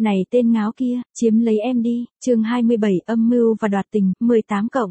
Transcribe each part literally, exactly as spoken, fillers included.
Này tên ngáo kia, chiếm lấy em đi, chương hai mươi bảy âm mưu và đoạt tình, mười tám cộng.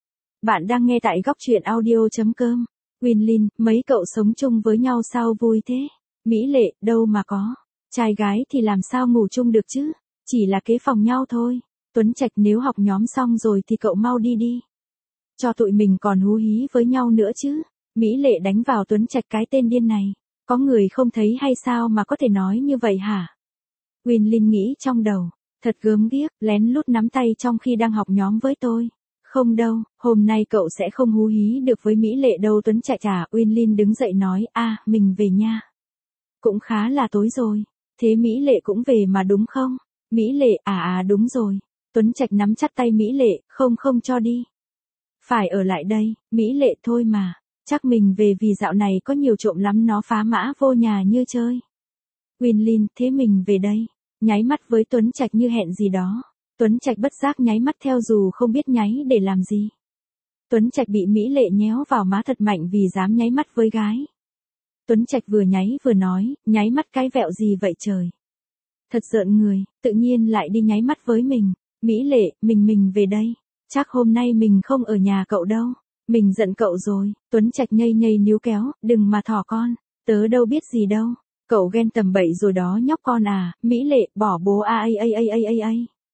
Bạn đang nghe tại góc truyện audio.com. Winlin, mấy cậu sống chung với nhau sao vui thế? Mỹ Lệ, đâu mà có. Trai gái thì làm sao ngủ chung được chứ? Chỉ là kế phòng nhau thôi. Tuấn Trạch nếu học nhóm xong rồi thì cậu mau đi đi. Cho tụi mình còn hú hí với nhau nữa chứ. Mỹ Lệ đánh vào Tuấn Trạch cái tên điên này. Có người không thấy hay sao mà có thể nói như vậy hả? Winlin nghĩ trong đầu, thật gớm ghiếc, lén lút nắm tay trong khi đang học nhóm với tôi. Không đâu, hôm nay cậu sẽ không hú hí được với Mỹ Lệ đâu. Tuấn Trạch trả. Winlin đứng dậy nói, a, mình về nha. Cũng khá là tối rồi, thế Mỹ Lệ cũng về mà đúng không? Mỹ Lệ, à à đúng rồi. Tuấn Trạch nắm chặt tay Mỹ Lệ, không không cho đi. Phải ở lại đây, Mỹ Lệ thôi mà, chắc mình về vì dạo này có nhiều trộm lắm nó phá mã vô nhà như chơi. Winlin, thế mình về đây. Nháy mắt với Tuấn Trạch như hẹn gì đó. Tuấn Trạch bất giác nháy mắt theo dù không biết nháy để làm gì. Tuấn Trạch bị Mỹ Lệ nhéo vào má thật mạnh vì dám nháy mắt với gái. Tuấn Trạch vừa nháy vừa nói, nháy mắt cái vẹo gì vậy trời. Thật giận người, tự nhiên lại đi nháy mắt với mình. Mỹ Lệ, mình mình về đây. Chắc hôm nay mình không ở nhà cậu đâu. Mình giận cậu rồi. Tuấn Trạch nhây nhây níu kéo, đừng mà thỏ con. Tớ đâu biết gì đâu. Cậu ghen tầm bậy rồi đó nhóc con à. Mỹ Lệ, bỏ bố a a a a a a a.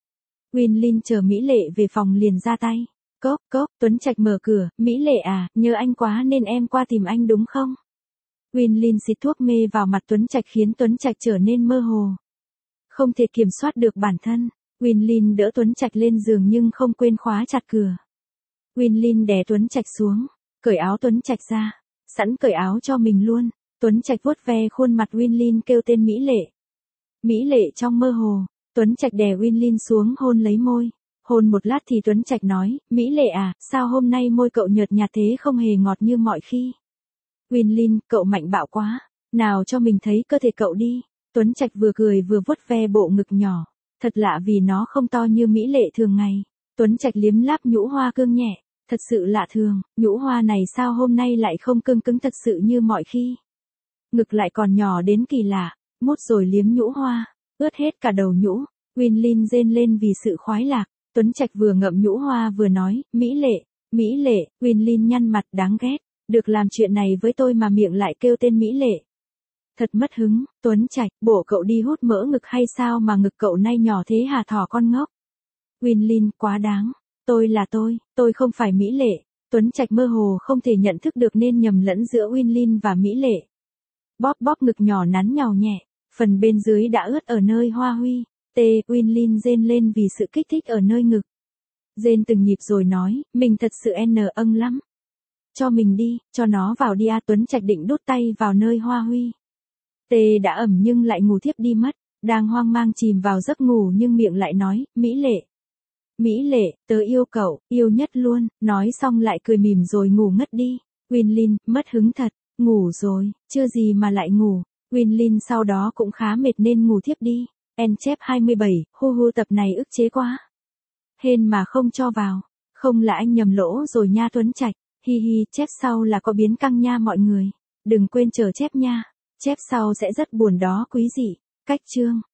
Winlin chờ Mỹ Lệ về phòng liền ra tay. Cốc cốc, Tuấn Trạch mở cửa, Mỹ Lệ à, nhớ anh quá nên em qua tìm anh đúng không? Winlin xịt thuốc mê vào mặt Tuấn Trạch khiến Tuấn Trạch trở nên mơ hồ. Không thể kiểm soát được bản thân. Winlin đỡ Tuấn Trạch lên giường nhưng không quên khóa chặt cửa. Winlin đè Tuấn Trạch xuống, cởi áo Tuấn Trạch ra, sẵn cởi áo cho mình luôn. Tuấn Trạch vuốt ve khuôn mặt Winlin kêu tên Mỹ Lệ. Mỹ Lệ trong mơ hồ, Tuấn Trạch đè Winlin xuống hôn lấy môi. Hôn một lát thì Tuấn Trạch nói, Mỹ Lệ à, sao hôm nay môi cậu nhợt nhạt thế không hề ngọt như mọi khi. Winlin, cậu mạnh bạo quá, nào cho mình thấy cơ thể cậu đi. Tuấn Trạch vừa cười vừa vuốt ve bộ ngực nhỏ, thật lạ vì nó không to như Mỹ Lệ thường ngày. Tuấn Trạch liếm láp nhũ hoa cương nhẹ, thật sự lạ thường, nhũ hoa này sao hôm nay lại không cương cứng thật sự như mọi khi. Ngực lại còn nhỏ đến kỳ lạ, mút rồi liếm nhũ hoa, ướt hết cả đầu nhũ. Winlin rên lên vì sự khoái lạc. Tuấn Trạch vừa ngậm nhũ hoa vừa nói, Mỹ Lệ, Mỹ Lệ. Winlin nhăn mặt đáng ghét, được làm chuyện này với tôi mà miệng lại kêu tên Mỹ Lệ. Thật mất hứng. Tuấn Trạch, bổ cậu đi hút mỡ ngực hay sao mà ngực cậu nay nhỏ thế hả thỏ con ngốc. Winlin, quá đáng. Tôi là tôi, tôi không phải Mỹ Lệ. Tuấn Trạch mơ hồ không thể nhận thức được nên nhầm lẫn giữa Winlin và Mỹ Lệ. Bóp bóp ngực nhỏ nắn nhàu nhẹ, phần bên dưới đã ướt ở nơi hoa huy. T. Winlin rên lên vì sự kích thích ở nơi ngực. Rên từng nhịp rồi nói, mình thật sự n âng lắm. Cho mình đi, cho nó vào đi a. Tuấn Trạch định đút tay vào nơi hoa huy. T đã ẩm nhưng lại ngủ thiếp đi mất, đang hoang mang chìm vào giấc ngủ nhưng miệng lại nói, Mỹ Lệ. Mỹ Lệ, tớ yêu cậu, yêu nhất luôn, nói xong lại cười mỉm rồi ngủ ngất đi. Winlin, mất hứng thật, ngủ rồi, chưa gì mà lại ngủ. Winlin sau đó cũng khá mệt nên ngủ thiếp đi. En chép hai mươi bảy, hu hu tập này ức chế quá. Hên mà không cho vào, không là anh nhầm lỗ rồi nha Tuấn Trạch. Hi hi, chép sau là có biến căng nha mọi người. Đừng quên chờ chép nha, chép sau sẽ rất buồn đó quý dị. Cách chương.